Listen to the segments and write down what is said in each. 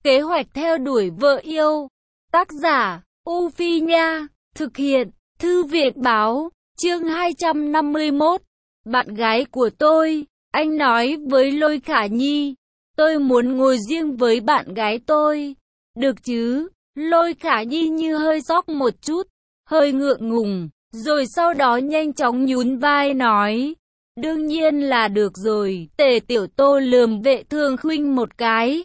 Kế hoạch theo đuổi vợ yêu. Tác giả, U Phi Nha. Thực hiện, Thư viện Báo. Chương 251. Bạn gái của tôi. Anh nói với Lôi Khả Nhi. Tôi muốn ngồi riêng với bạn gái tôi. Được chứ? Lôi Khả Nhi như hơi sốc một chút, hơi ngượng ngùng, rồi sau đó nhanh chóng nhún vai nói. Đương nhiên là được rồi. Tề Tiểu Tô lườm Vệ Thương Khuynh một cái.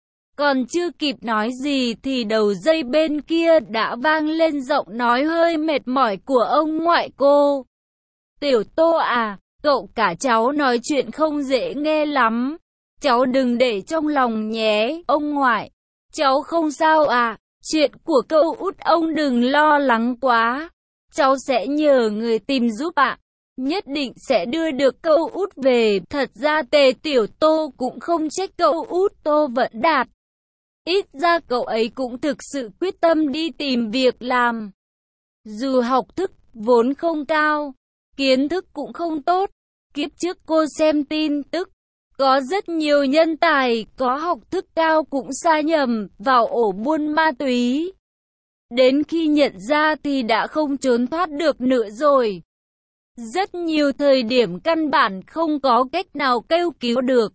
Còn chưa kịp nói gì thì đầu dây bên kia đã vang lên giọng nói hơi mệt mỏi của ông ngoại cô. Tiểu Tô à, cậu cả cháu nói chuyện không dễ nghe lắm. Cháu đừng để trong lòng nhé, ông ngoại. Cháu không sao à, chuyện của cậu út ông đừng lo lắng quá. Cháu sẽ nhờ người tìm giúp ạ. Nhất định sẽ đưa được cậu út về. Thật ra Tề Tiểu Tô cũng không trách cậu út Tô Vận Đạt. Ít ra cậu ấy cũng thực sự quyết tâm đi tìm việc làm. Dù học thức vốn không cao, kiến thức cũng không tốt. Kiếp trước cô xem tin tức, có rất nhiều nhân tài có học thức cao cũng sa nhầm vào ổ buôn ma túy. Đến khi nhận ra thì đã không trốn thoát được nữa rồi. Rất nhiều thời điểm căn bản không có cách nào kêu cứu được.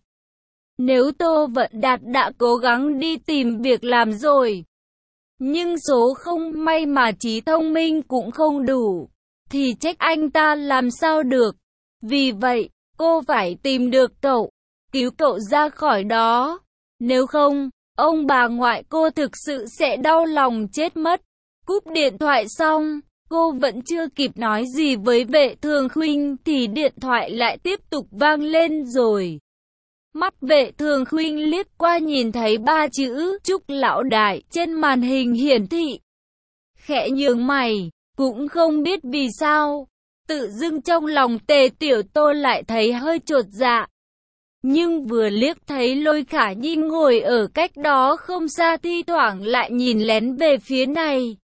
Nếu Tô Vận Đạt đã cố gắng đi tìm việc làm rồi, nhưng số không may mà trí thông minh cũng không đủ, thì trách anh ta làm sao được. Vì vậy, cô phải tìm được cậu, cứu cậu ra khỏi đó. Nếu không, ông bà ngoại cô thực sự sẽ đau lòng chết mất. Cúp điện thoại xong, cô vẫn chưa kịp nói gì với Vệ Thương Khuynh thì điện thoại lại tiếp tục vang lên rồi. Mắt Vệ Thương Khuynh liếc qua nhìn thấy 3 chữ Trúc Lão Đại trên màn hình hiển thị. Khẽ nhướng mày, cũng không biết vì sao, tự dưng trong lòng Tề Tiểu Tô lại thấy hơi chột dạ. Nhưng vừa liếc thấy Lôi Khả Nhi ngồi ở cách đó không xa thi thoảng lại nhìn lén về phía này.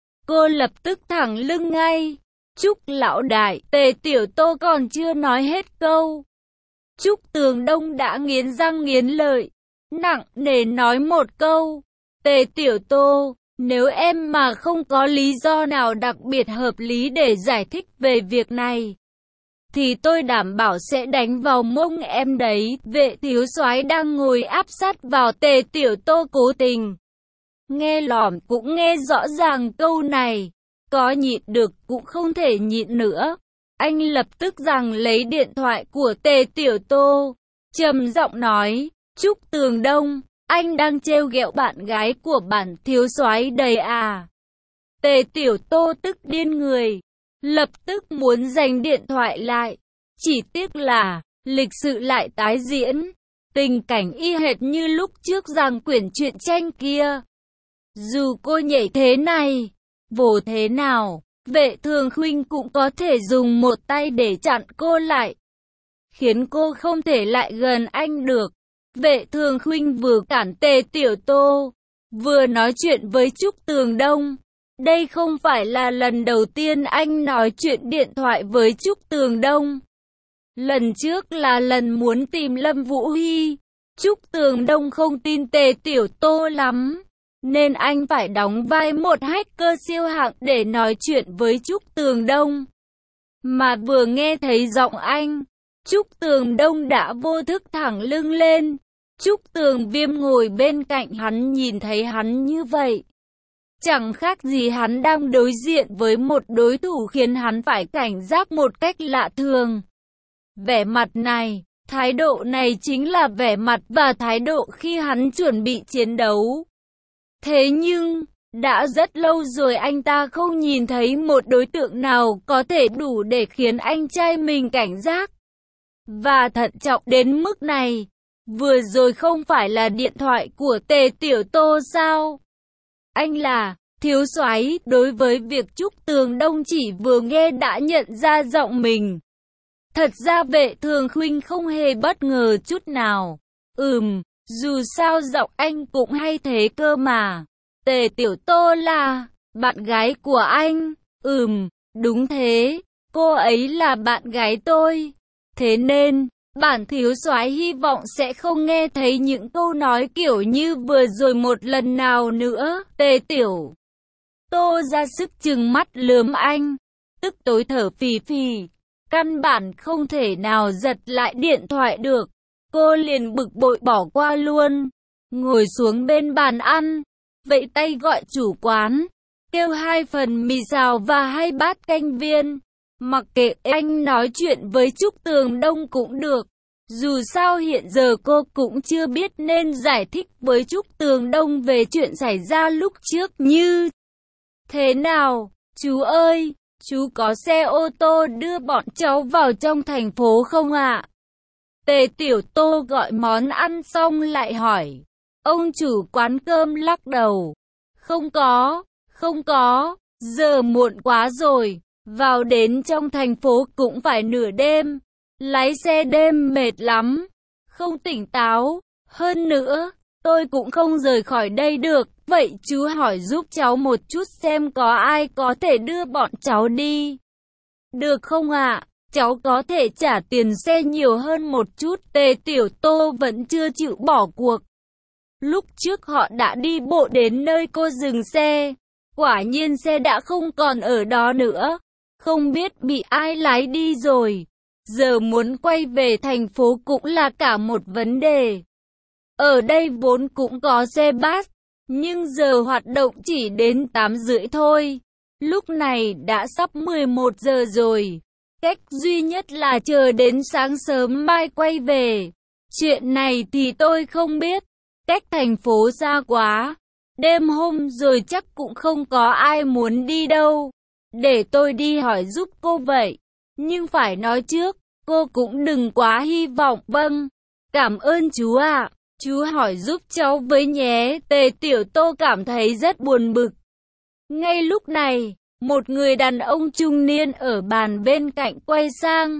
Cô lập tức thẳng lưng ngay. Trúc Lão Đại, Tề Tiểu Tô còn chưa nói hết câu. Trúc Tường Đông đã nghiến răng nghiến lợi, nặng nề nói một câu. Tề Tiểu Tô, nếu em mà không có lý do nào đặc biệt hợp lý để giải thích về việc này, thì tôi đảm bảo sẽ đánh vào mông em đấy. Vệ thiếu soái đang ngồi áp sát vào Tề Tiểu Tô cố tình. Nghe lỏm cũng nghe rõ ràng câu này, có nhịn được cũng không thể nhịn nữa. Anh lập tức giằng lấy điện thoại của Tề Tiểu Tô, trầm giọng nói, Trúc Tường Đông, anh đang trêu ghẹo bạn gái của bản thiếu soái đấy à? Tề Tiểu Tô tức điên người, lập tức muốn giành điện thoại lại. Chỉ tiếc là, lịch sự lại tái diễn, tình cảnh y hệt như lúc trước giằng quyển truyện tranh kia. Dù cô nhảy thế này, vồ thế nào, Vệ Thương Khuynh cũng có thể dùng một tay để chặn cô lại, khiến cô không thể lại gần anh được. Vệ Thương Khuynh vừa cản Tề Tiểu Tô, vừa nói chuyện với Trúc Tường Đông. Đây không phải là lần đầu tiên anh nói chuyện điện thoại với Trúc Tường Đông. Lần trước là lần muốn tìm Lâm Vũ Hy. Trúc Tường Đông không tin Tề Tiểu Tô lắm, nên anh phải đóng vai một hacker siêu hạng để nói chuyện với Trúc Tường Đông. Mà vừa nghe thấy giọng anh, Trúc Tường Đông đã vô thức thẳng lưng lên. Trúc Tường Viêm ngồi bên cạnh hắn nhìn thấy hắn như vậy, chẳng khác gì hắn đang đối diện với một đối thủ khiến hắn phải cảnh giác một cách lạ thường. Vẻ mặt này, thái độ này chính là vẻ mặt và thái độ khi hắn chuẩn bị chiến đấu. Thế nhưng, đã rất lâu rồi anh ta không nhìn thấy một đối tượng nào có thể đủ để khiến anh trai mình cảnh giác và thận trọng đến mức này. Vừa rồi không phải là điện thoại của Tề Tiểu Tô sao? Anh là thiếu soái. Đối với việc Trúc Tường Đông chỉ vừa nghe đã nhận ra giọng mình, thật ra Vệ Thương Khuynh không hề bất ngờ chút nào. Dù sao giọng anh cũng hay thế cơ mà. Tề Tiểu Tô là bạn gái của anh. Đúng thế, cô ấy là bạn gái tôi. Thế nên, Bản thiếu soái hy vọng sẽ không nghe thấy những câu nói kiểu như vừa rồi một lần nào nữa. Tề Tiểu Tô ra sức trừng mắt lườm anh, tức tối thở phì phì, căn bản không thể nào giật lại điện thoại được. Cô liền bực bội bỏ qua luôn, ngồi xuống bên bàn ăn, vẫy tay gọi chủ quán, kêu 2 phần mì xào và 2 bát canh viên. Mặc kệ anh nói chuyện với Trúc Tường Đông cũng được, dù sao hiện giờ cô cũng chưa biết nên giải thích với Trúc Tường Đông về chuyện xảy ra lúc trước như thế nào. Chú ơi, chú có xe ô tô đưa bọn cháu vào trong thành phố không ạ? Tề Tiểu Tô gọi món ăn xong lại hỏi. Ông chủ quán cơm lắc đầu. Không có, giờ muộn quá rồi, vào đến trong thành phố cũng phải nửa đêm, lái xe đêm mệt lắm, không tỉnh táo, hơn nữa, tôi cũng không rời khỏi đây được, vậy chú hỏi giúp cháu một chút xem có ai có thể đưa bọn cháu đi. Được không ạ? Cháu có thể trả tiền xe nhiều hơn một chút. Tề Tiểu Tô vẫn chưa chịu bỏ cuộc. Lúc trước họ đã đi bộ đến nơi cô dừng xe. Quả nhiên xe đã không còn ở đó nữa. Không biết bị ai lái đi rồi. Giờ muốn quay về thành phố cũng là cả một vấn đề. Ở đây vốn cũng có xe bus, nhưng giờ hoạt động chỉ đến 8:30 thôi. Lúc này đã sắp 11 giờ rồi. Cách duy nhất là chờ đến sáng sớm mai quay về. Chuyện này thì tôi không biết. Cách thành phố xa quá. Đêm hôm rồi chắc cũng không có ai muốn đi đâu. Để tôi đi hỏi giúp cô vậy. Nhưng phải nói trước, cô cũng đừng quá hy vọng. Vâng, cảm ơn chú ạ. Chú hỏi giúp cháu với nhé. Tề Tiểu Tô cảm thấy rất buồn bực. Ngay lúc này, một người đàn ông trung niên ở bàn bên cạnh quay sang.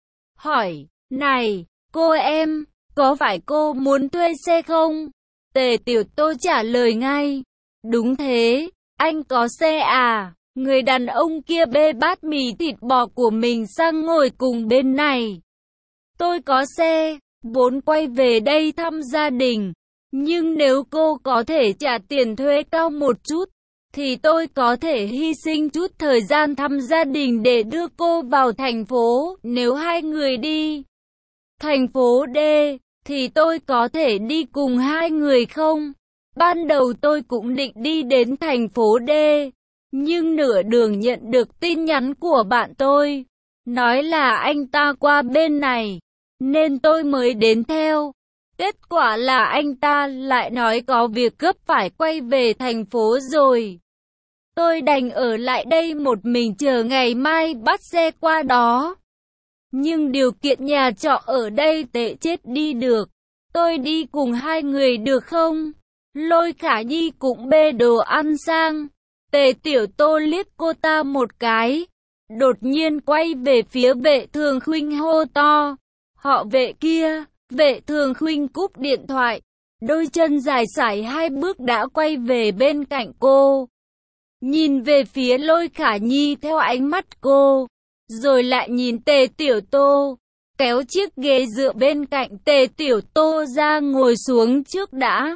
Hỏi, này, cô em, có phải cô muốn thuê xe không? Tề Tiểu Tô trả lời ngay. Đúng thế, anh có xe à? Người đàn ông kia bê bát mì thịt bò của mình sang ngồi cùng bên này. Tôi có xe, vốn quay về đây thăm gia đình. Nhưng nếu cô có thể trả tiền thuê cao một chút, thì tôi có thể hy sinh chút thời gian thăm gia đình để đưa cô vào thành phố. Nếu hai người đi thành phố D, thì tôi có thể đi cùng hai người không? Ban đầu tôi cũng định đi đến thành phố D, nhưng nửa đường nhận được tin nhắn của bạn tôi, nói là anh ta qua bên này, nên tôi mới đến theo. Kết quả là anh ta lại nói có việc gấp phải quay về thành phố rồi. Tôi đành ở lại đây một mình chờ ngày mai bắt xe qua đó. Nhưng điều kiện nhà trọ ở đây tệ chết đi được. Tôi đi cùng hai người được không? Lôi Khả Nhi cũng bê đồ ăn sang. Tề Tiểu Tô liếc cô ta một cái. Đột nhiên quay về phía Vệ Thường Khuynh hô to. Họ Vệ kia! Vệ Thường Khuynh cúp điện thoại. Đôi chân dài sải 2 bước đã quay về bên cạnh cô. Nhìn về phía Lôi Khả Nhi theo ánh mắt cô. Rồi lại nhìn Tề Tiểu Tô. Kéo chiếc ghế dựa bên cạnh Tề Tiểu Tô ra ngồi xuống trước đã.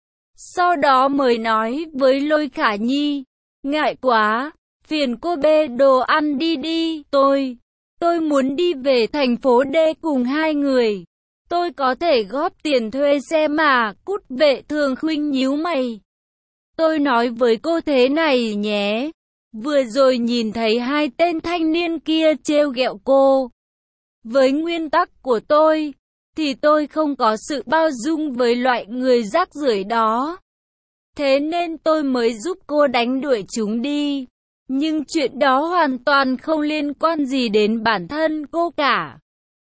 Sau đó mới nói với Lôi Khả Nhi. Ngại quá, phiền cô bê đồ ăn đi. Tôi muốn đi về thành phố D cùng hai người. Tôi có thể góp tiền thuê xe mà. Cút. Vệ Thường Khuynh nhíu mày. Tôi nói với cô thế này nhé. Vừa rồi nhìn thấy hai tên thanh niên kia trêu ghẹo cô. Với nguyên tắc của tôi, thì tôi không có sự bao dung với loại người rác rưởi đó. Thế nên tôi mới giúp cô đánh đuổi chúng đi. Nhưng chuyện đó hoàn toàn không liên quan gì đến bản thân cô cả.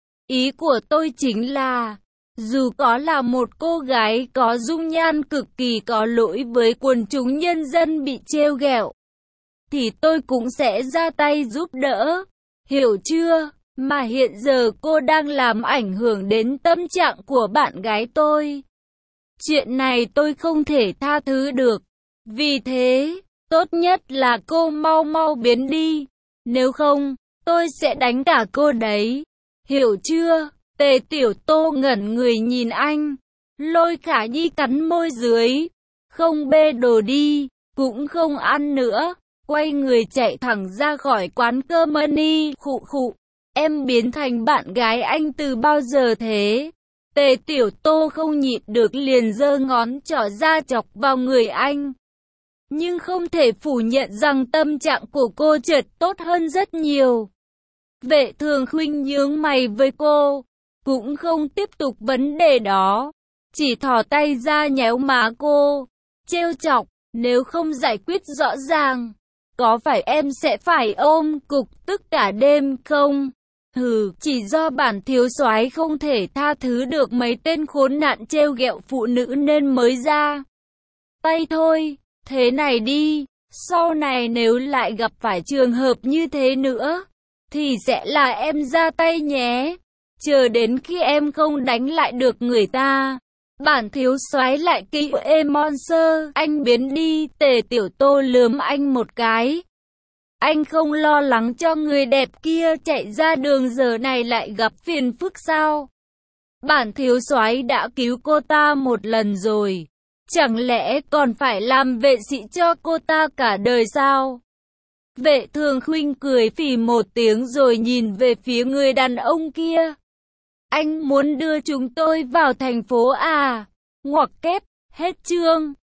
Ý của tôi chính là, dù có là một cô gái có dung nhan cực kỳ có lỗi với quần chúng nhân dân bị trêu ghẹo, thì tôi cũng sẽ ra tay giúp đỡ. Hiểu chưa? Mà hiện giờ cô đang làm ảnh hưởng đến tâm trạng của bạn gái tôi. Chuyện này tôi không thể tha thứ được. Vì thế, tốt nhất là cô mau biến đi. Nếu không, tôi sẽ đánh cả cô đấy. Hiểu chưa? Tề Tiểu Tô ngẩn người nhìn anh. Lôi Khả Nhi cắn môi dưới. Không bê đồ đi, cũng không ăn nữa. Quay người chạy thẳng ra khỏi quán cơm Money. Khụ khụ, em biến thành bạn gái anh từ bao giờ thế? Tề Tiểu Tô không nhịn được liền giơ ngón trỏ ra chọc vào người anh. Nhưng không thể phủ nhận rằng tâm trạng của cô chợt tốt hơn rất nhiều. Vệ Thường Khuynh nhướng mày với cô, cũng không tiếp tục vấn đề đó, chỉ thò tay ra nhéo má cô, trêu chọc, nếu không giải quyết rõ ràng, có phải em sẽ phải ôm cục tức cả đêm không? Hừ, chỉ do bản thiếu soái không thể tha thứ được mấy tên khốn nạn trêu ghẹo phụ nữ nên mới ra tay thôi. Thế này đi, sau này nếu lại gặp phải trường hợp như thế nữa, thì sẽ là em ra tay nhé. Chờ đến khi em không đánh lại được người ta, bản thiếu soái lại kêu em monster, anh biến đi. Tề Tiểu Tô lườm anh một cái. Anh không lo lắng cho người đẹp kia chạy ra đường giờ này lại gặp phiền phức sao? Bản thiếu soái đã cứu cô ta một lần rồi, chẳng lẽ còn phải làm vệ sĩ cho cô ta cả đời sao? Vệ Thường Khuynh cười phì một tiếng rồi nhìn về phía người đàn ông kia. Anh muốn đưa chúng tôi vào thành phố à? Ngoặc kép, hết chương.